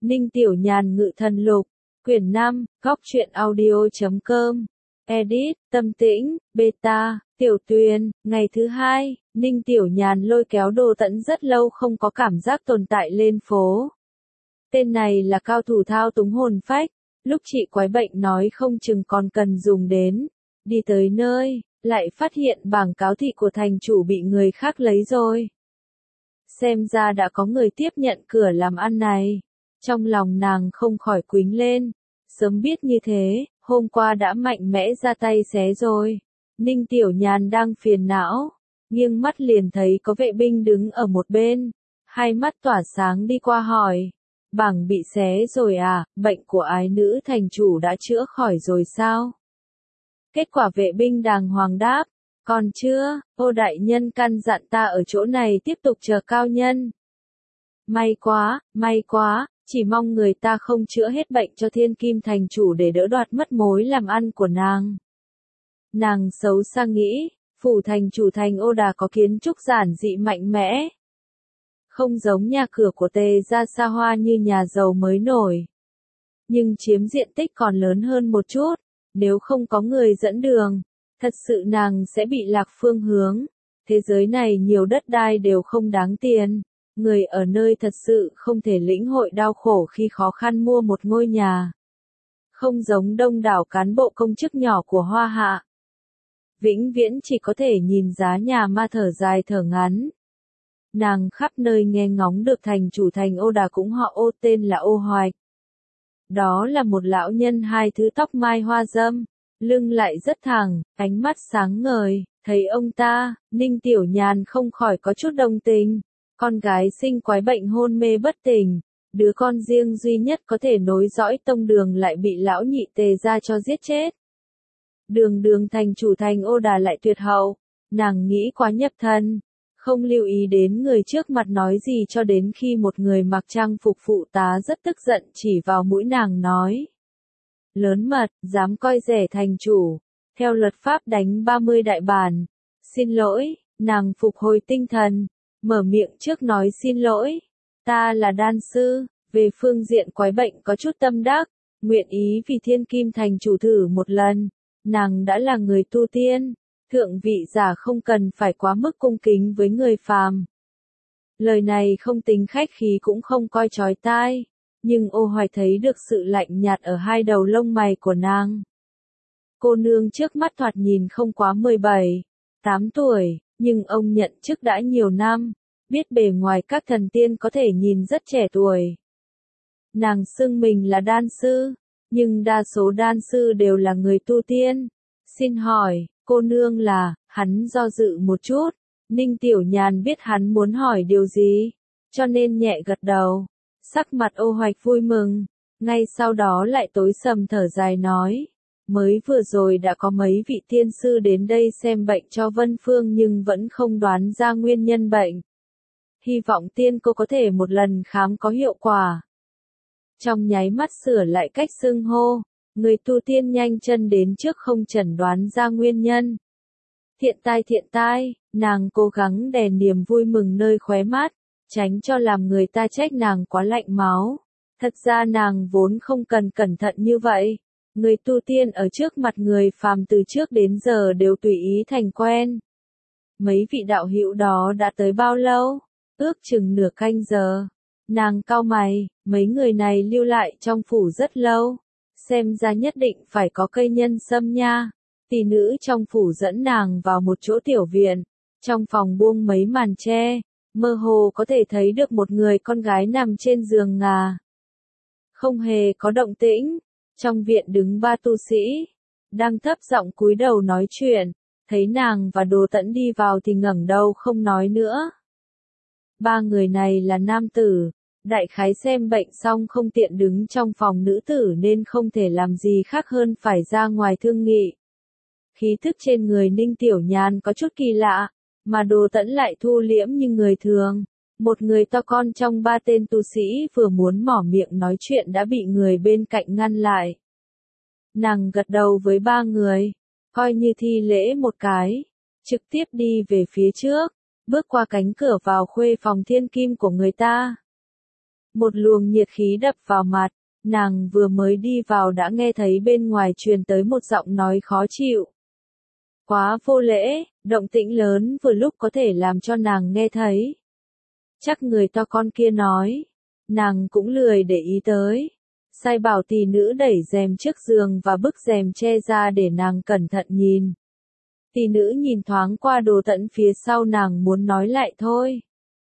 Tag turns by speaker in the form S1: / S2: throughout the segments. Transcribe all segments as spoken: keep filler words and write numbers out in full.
S1: Ninh Tiểu Nhàn Ngự Thần Lục, quyển năm, góc truyện audio chấm com, edit, Tâm Tĩnh, beta, Tiểu Tuyền, ngày thứ hai, Ninh Tiểu Nhàn lôi kéo Đồ Tẫn rất lâu không có cảm giác tồn tại lên phố. Tên này là cao thủ thao túng hồn phách, lúc chị quái bệnh nói không chừng còn cần dùng đến, đi tới nơi, lại phát hiện bảng cáo thị của thành chủ bị người khác lấy rồi. Xem ra đã có người tiếp nhận cửa làm ăn này. Trong lòng nàng không khỏi quính lên, sớm biết như thế, hôm qua đã mạnh mẽ ra tay xé rồi. Ninh Tiểu Nhàn đang phiền não, nghiêng mắt liền thấy có vệ binh đứng ở một bên, hai mắt tỏa sáng đi qua hỏi, bảng bị xé rồi à, bệnh của ái nữ thành chủ đã chữa khỏi rồi sao? Kết quả vệ binh đàng hoàng đáp, còn chưa, ô đại nhân căn dặn ta ở chỗ này tiếp tục chờ cao nhân. May quá, may quá, chỉ mong người ta không chữa hết bệnh cho thiên kim thành chủ để đỡ đoạt mất mối làm ăn của nàng. Nàng xấu xa nghĩ, phủ thành chủ thành Ô Đà có kiến trúc giản dị mạnh mẽ. Không giống nhà cửa của Tề gia xa hoa như nhà giàu mới nổi. Nhưng chiếm diện tích còn lớn hơn một chút, nếu không có người dẫn đường, thật sự nàng sẽ bị lạc phương hướng. Thế giới này nhiều đất đai đều không đáng tiền. Người ở nơi thật sự không thể lĩnh hội đau khổ khi khó khăn mua một ngôi nhà. Không giống đông đảo cán bộ công chức nhỏ của Hoa Hạ. Vĩnh viễn chỉ có thể nhìn giá nhà ma thở dài thở ngắn. Nàng khắp nơi nghe ngóng được thành chủ thành Ô Đà cũng họ Ô tên là Ô Hoạch. Đó là một lão nhân hai thứ tóc mai hoa râm, lưng lại rất thẳng, ánh mắt sáng ngời, thấy ông ta, Ninh Tiểu Nhàn không khỏi có chút đồng tình. Con gái sinh quái bệnh hôn mê bất tỉnh, đứa con riêng duy nhất có thể nối dõi tông đường lại bị lão nhị Tề gia cho giết chết. Đường đường thành chủ thành Ô Đà lại tuyệt hậu, nàng nghĩ quá nhập thân, không lưu ý đến người trước mặt nói gì cho đến khi một người mặc trang phục phụ tá rất tức giận chỉ vào mũi nàng nói. Lớn mật, dám coi rẻ thành chủ, theo luật pháp đánh ba mươi đại bản. Xin lỗi, nàng phục hồi tinh thần. Mở miệng trước nói xin lỗi, ta là đan sư, về phương diện quái bệnh có chút tâm đắc, nguyện ý vì thiên kim thành chủ thử một lần, nàng đã là người tu tiên, thượng vị giả không cần phải quá mức cung kính với người phàm. Lời này không tính khách khí cũng không coi chói tai, nhưng Ô Hoài thấy được sự lạnh nhạt ở hai đầu lông mày của nàng. Cô nương trước mắt thoạt nhìn không quá mười bảy, tám tuổi. Nhưng ông nhận chức đã nhiều năm, biết bề ngoài các thần tiên có thể nhìn rất trẻ tuổi. Nàng xưng mình là đan sư, nhưng đa số đan sư đều là người tu tiên. Xin hỏi, cô nương là, hắn do dự một chút, Ninh Tiểu Nhàn biết hắn muốn hỏi điều gì, cho nên nhẹ gật đầu, sắc mặt Ô Hoạch vui mừng, ngay sau đó lại tối sầm thở dài nói. Mới vừa rồi đã có mấy vị tiên sư đến đây xem bệnh cho Vân Phương nhưng vẫn không đoán ra nguyên nhân bệnh. Hy vọng tiên cô có thể một lần khám có hiệu quả. Trong nháy mắt sửa lại cách xưng hô, người tu tiên nhanh chân đến trước không chẩn đoán ra nguyên nhân. Thiện tai thiện tai, nàng cố gắng đè niềm vui mừng nơi khóe mắt, tránh cho làm người ta trách nàng quá lạnh máu. Thật ra nàng vốn không cần cẩn thận như vậy. Người tu tiên ở trước mặt người phàm từ trước đến giờ đều tùy ý thành quen. Mấy vị đạo hữu đó đã tới bao lâu? Ước chừng nửa canh giờ. Nàng cau mày, mấy người này lưu lại trong phủ rất lâu. Xem ra nhất định phải có cây nhân sâm nha. Tỷ nữ trong phủ dẫn nàng vào một chỗ tiểu viện. Trong phòng buông mấy màn tre, mơ hồ có thể thấy được một người con gái nằm trên giường ngà. Không hề có động tĩnh. Trong viện đứng ba tu sĩ, đang thấp giọng cúi đầu nói chuyện, thấy nàng và Đồ Tẫn đi vào thì ngẩng đầu không nói nữa. Ba người này là nam tử, đại khái xem bệnh xong không tiện đứng trong phòng nữ tử nên không thể làm gì khác hơn phải ra ngoài thương nghị. Khí thức trên người Ninh Tiểu Nhàn có chút kỳ lạ, mà Đồ Tẫn lại thu liễm như người thường. Một người to con trong ba tên tu sĩ vừa muốn mỏ miệng nói chuyện đã bị người bên cạnh ngăn lại. Nàng gật đầu với ba người, coi như thi lễ một cái, trực tiếp đi về phía trước, bước qua cánh cửa vào khuê phòng thiên kim của người ta. Một luồng nhiệt khí đập vào mặt, nàng vừa mới đi vào đã nghe thấy bên ngoài truyền tới một giọng nói khó chịu. Quá vô lễ, động tĩnh lớn vừa lúc có thể làm cho nàng nghe thấy. Chắc người to con kia nói, nàng cũng lười để ý tới. Sai bảo tỷ nữ đẩy rèm trước giường và bức rèm che ra để nàng cẩn thận nhìn. Tỷ nữ nhìn thoáng qua Đồ Tẫn phía sau, nàng muốn nói lại thôi.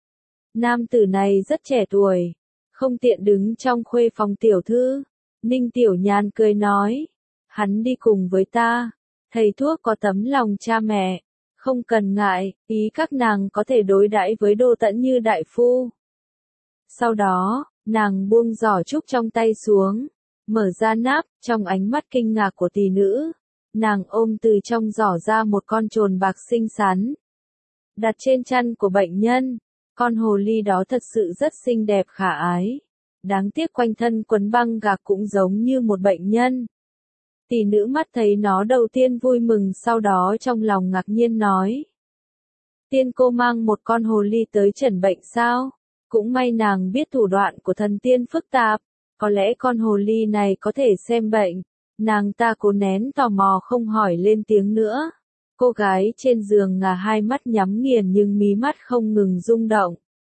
S1: Nam tử này rất trẻ tuổi, không tiện đứng trong khuê phòng tiểu thư. Ninh Tiểu Nhàn cười nói, hắn đi cùng với ta, thầy thuốc có tấm lòng cha mẹ, không cần ngại, ý các nàng có thể đối đãi với Đồ Tẫn như đại phu. Sau đó, nàng buông giỏ trúc trong tay xuống, mở ra nắp, trong ánh mắt kinh ngạc của tỷ nữ, nàng ôm từ trong giỏ ra một con trồn bạc xinh xắn. Đặt trên chăn của bệnh nhân, con hồ ly đó thật sự rất xinh đẹp khả ái. Đáng tiếc quanh thân quấn băng gạc cũng giống như một bệnh nhân. Tỷ nữ mắt thấy nó đầu tiên vui mừng, sau đó trong lòng ngạc nhiên nói. Tiên cô mang một con hồ ly tới chẩn bệnh sao? Cũng may nàng biết thủ đoạn của thần tiên phức tạp, có lẽ con hồ ly này có thể xem bệnh. Nàng ta cố nén tò mò không hỏi lên tiếng nữa. Cô gái trên giường ngả hai mắt nhắm nghiền nhưng mí mắt không ngừng rung động.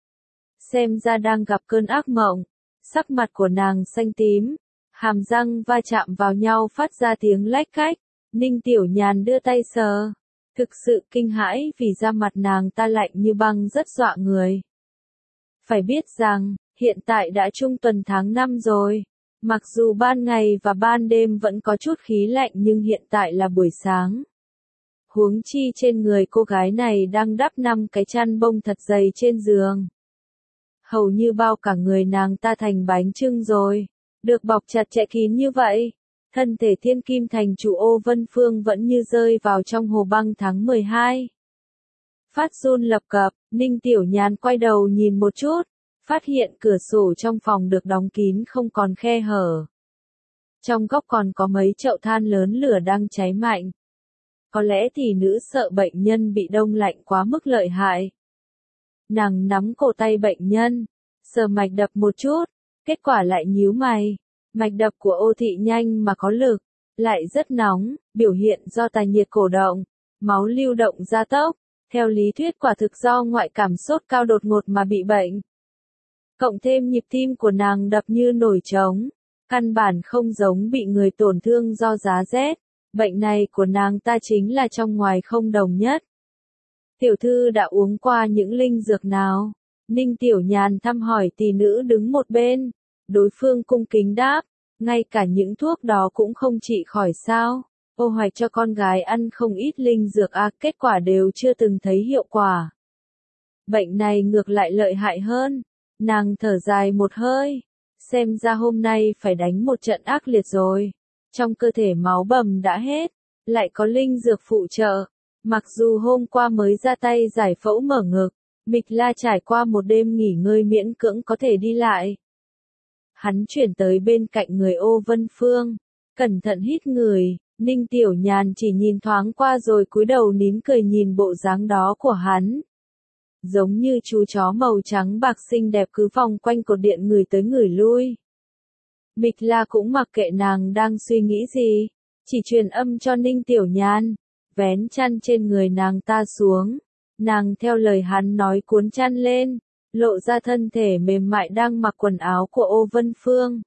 S1: Xem ra đang gặp cơn ác mộng. Sắc mặt của nàng xanh tím, hàm răng va chạm vào nhau phát ra tiếng lách cách. Ninh Tiểu Nhàn đưa tay sờ. Thực sự kinh hãi vì da mặt nàng ta lạnh như băng, rất dọa người. Phải biết rằng, hiện tại đã trung tuần tháng năm rồi. Mặc dù ban ngày và ban đêm vẫn có chút khí lạnh nhưng hiện tại là buổi sáng. Huống chi trên người cô gái này đang đắp năm cái chăn bông thật dày trên giường. Hầu như bao cả người nàng ta thành bánh chưng rồi. Được bọc chặt chẽ kín như vậy. Thân thể thiên kim thành chủ Ô Vân Phương vẫn như rơi vào trong hồ băng tháng mười hai. Phát run lập cập, Ninh Tiểu Nhàn quay đầu nhìn một chút. Phát hiện cửa sổ trong phòng được đóng kín không còn khe hở. Trong góc còn có mấy chậu than lớn, lửa đang cháy mạnh. Có lẽ thì nữ sợ bệnh nhân bị đông lạnh quá mức lợi hại. Nàng nắm cổ tay bệnh nhân, sờ mạch đập một chút, kết quả lại nhíu mày. Mạch đập của Ô thị nhanh mà có lực, lại rất nóng, biểu hiện do tà nhiệt cổ động, máu lưu động gia tốc. Theo lý thuyết quả thực do ngoại cảm sốt cao đột ngột mà bị bệnh. Cộng thêm nhịp tim của nàng đập như nổi trống, căn bản không giống bị người tổn thương do giá rét. Bệnh này của nàng ta chính là trong ngoài không đồng nhất. Tiểu thư đã uống qua những linh dược nào? Ninh Tiểu Nhàn thăm hỏi tỷ nữ đứng một bên. Đối phương cung kính đáp, ngay cả những thuốc đó cũng không trị khỏi sao? Ô hoạch cho con gái ăn không ít linh dược à, kết quả đều chưa từng thấy hiệu quả. Bệnh này ngược lại lợi hại hơn. Nàng thở dài một hơi. Xem ra hôm nay phải đánh một trận ác liệt rồi. Trong cơ thể máu bầm đã hết, lại có linh dược phụ trợ. Mặc dù hôm qua mới ra tay giải phẫu mở ngực, Mịch La trải qua một đêm nghỉ ngơi miễn cưỡng có thể đi lại. Hắn chuyển tới bên cạnh người Ô Vân Phương, cẩn thận hít người. Ninh Tiểu Nhàn chỉ nhìn thoáng qua rồi cúi đầu nín cười nhìn bộ dáng đó của hắn. Giống như chú chó màu trắng bạc xinh đẹp cứ vòng quanh cột điện người tới người lui. Mịch La cũng mặc kệ nàng đang suy nghĩ gì, chỉ truyền âm cho Ninh Tiểu Nhàn, vén chăn trên người nàng ta xuống. Nàng theo lời hắn nói cuốn chăn lên, lộ ra thân thể mềm mại đang mặc quần áo của Ô Vân Phương.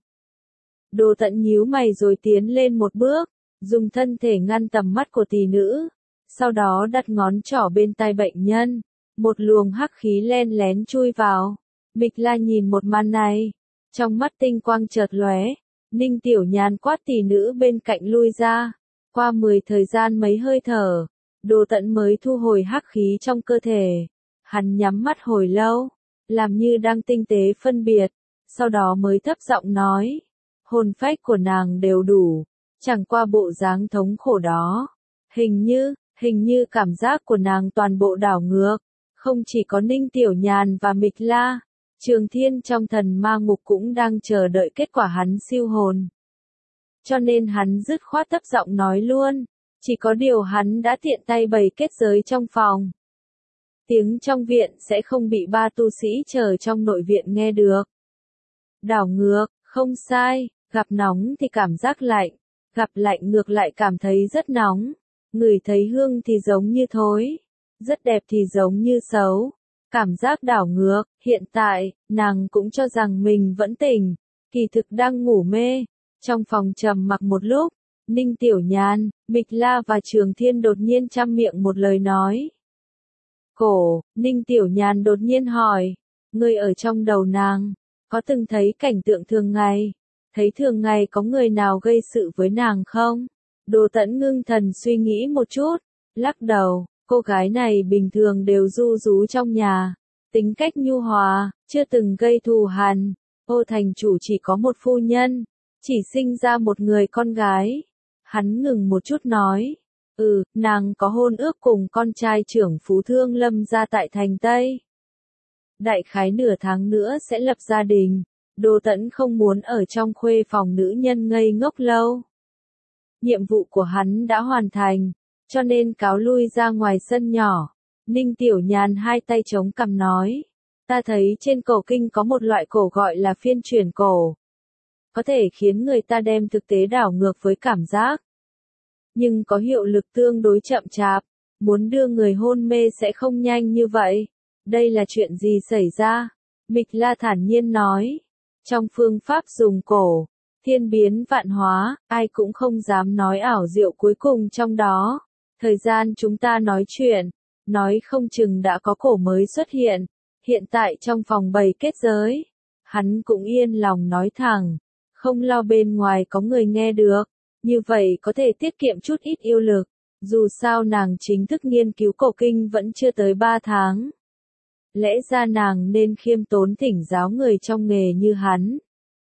S1: Đồ Tẫn nhíu mày rồi tiến lên một bước, dùng thân thể ngăn tầm mắt của tỷ nữ, sau đó đặt ngón trỏ bên tai bệnh nhân, một luồng hắc khí len lén chui vào. Mịch La nhìn một màn này, trong mắt tinh quang chợt lóe. Ninh Tiểu Nhàn quát tỷ nữ bên cạnh lui ra. Qua mười thời gian mấy hơi thở, Đồ Tẫn mới thu hồi hắc khí trong cơ thể. Hắn nhắm mắt hồi lâu, làm như đang tinh tế phân biệt, sau đó mới thấp giọng nói, hồn phách của nàng đều đủ, chẳng qua bộ dáng thống khổ đó. Hình như, hình như cảm giác của nàng toàn bộ đảo ngược, không chỉ có Ninh Tiểu Nhàn và Mịch La, Trường Thiên trong thần ma ngục cũng đang chờ đợi kết quả hắn siêu hồn. Cho nên hắn dứt khoát thấp giọng nói luôn, chỉ có điều hắn đã tiện tay bày kết giới trong phòng. Tiếng trong viện sẽ không bị ba tu sĩ chờ trong nội viện nghe được. Đảo ngược, không sai, gặp nóng thì cảm giác lạnh, gặp lạnh ngược lại cảm thấy rất nóng, ngửi thấy hương thì giống như thối, rất đẹp thì giống như xấu. Cảm giác đảo ngược, hiện tại, nàng cũng cho rằng mình vẫn tỉnh, kỳ thực đang ngủ mê. Trong phòng trầm mặc một lúc, Ninh Tiểu Nhàn, Mịch La và Trường Thiên đột nhiên trăm miệng một lời nói. Cổ, Ninh Tiểu Nhàn đột nhiên hỏi, ngươi ở trong đầu nàng, có từng thấy cảnh tượng thường ngày, thấy thường ngày có người nào gây sự với nàng không? Đồ Tẫn ngưng thần suy nghĩ một chút, lắc đầu, cô gái này bình thường đều ru rú trong nhà, tính cách nhu hòa, chưa từng gây thù hằn. Ô thành chủ chỉ có một phu nhân, chỉ sinh ra một người con gái. Hắn ngừng một chút nói, ừ, nàng có hôn ước cùng con trai trưởng Phú Thương Lâm gia tại thành Tây. Đại khái nửa tháng nữa sẽ lập gia đình, Đồ Tẫn không muốn ở trong khuê phòng nữ nhân ngây ngốc lâu. Nhiệm vụ của hắn đã hoàn thành, cho nên cáo lui ra ngoài sân nhỏ. Ninh Tiểu Nhàn hai tay chống cằm nói, ta thấy trên cổ kinh có một loại cổ gọi là phiên chuyển cổ. Có thể khiến người ta đem thực tế đảo ngược với cảm giác. Nhưng có hiệu lực tương đối chậm chạp, muốn đưa người hôn mê sẽ không nhanh như vậy. Đây là chuyện gì xảy ra? Mịch La thản nhiên nói. Trong phương pháp dùng cổ, thiên biến vạn hóa, ai cũng không dám nói ảo diệu cuối cùng trong đó. Thời gian chúng ta nói chuyện, nói không chừng đã có cổ mới xuất hiện. Hiện tại trong phòng bày kết giới, hắn cũng yên lòng nói thẳng, không lo bên ngoài có người nghe được, như vậy có thể tiết kiệm chút ít yêu lực, dù sao nàng chính thức nghiên cứu cổ kinh vẫn chưa tới ba tháng. Lẽ ra nàng nên khiêm tốn thỉnh giáo người trong nghề như hắn.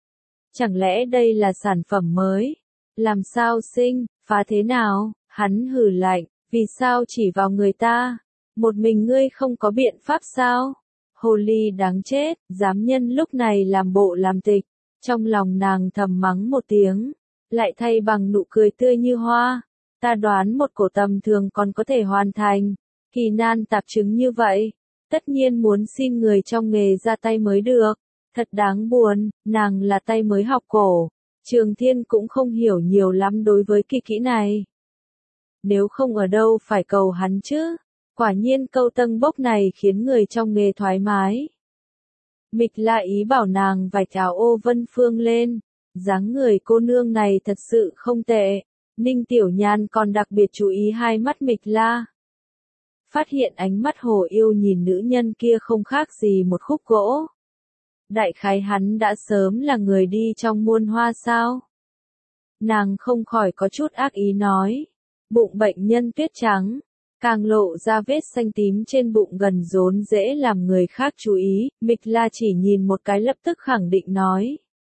S1: Chẳng lẽ đây là sản phẩm mới? Làm sao sinh, phá thế nào? Hắn hừ lạnh, vì sao chỉ vào người ta? Một mình ngươi không có biện pháp sao? Hồ ly đáng chết, dám nhân lúc này làm bộ làm tịch. Trong lòng nàng thầm mắng một tiếng, lại thay bằng nụ cười tươi như hoa. Ta đoán một cổ tầm thường còn có thể hoàn thành. Kỳ nan tạp chứng như vậy, tất nhiên muốn xin người trong nghề ra tay mới được. Thật đáng buồn, nàng là tay mới học cổ. Trường Thiên cũng không hiểu nhiều lắm đối với kỳ kỹ này. Nếu không ở đâu phải cầu hắn chứ. Quả nhiên câu tân bốc này khiến người trong nghề thoải mái. Mịch La ý bảo nàng vạch áo ô vân phương lên. Dáng người cô nương này thật sự không tệ. Ninh Tiểu Nhàn còn đặc biệt chú ý hai mắt Mịch La. Phát hiện ánh mắt hồ yêu nhìn nữ nhân kia không khác gì một khúc gỗ. Đại khái hắn đã sớm là người đi trong muôn hoa sao. Nàng không khỏi có chút ác ý nói. Bụng bệnh nhân tuyết trắng. Càng lộ ra vết xanh tím trên bụng gần rốn dễ làm người khác chú ý, Mịch La chỉ nhìn một cái lập tức khẳng định nói.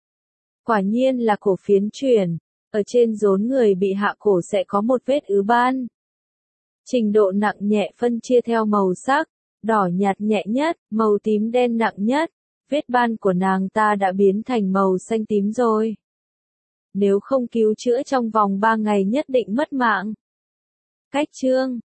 S1: Quả nhiên là cổ phiến chuyển, ở trên rốn người bị hạ cổ sẽ có một vết ứ ban. Trình độ nặng nhẹ phân chia theo màu sắc, đỏ nhạt nhẹ nhất, màu tím đen nặng nhất, vết ban của nàng ta đã biến thành màu xanh tím rồi. Nếu không cứu chữa trong vòng ba ngày nhất định mất mạng. Cách chương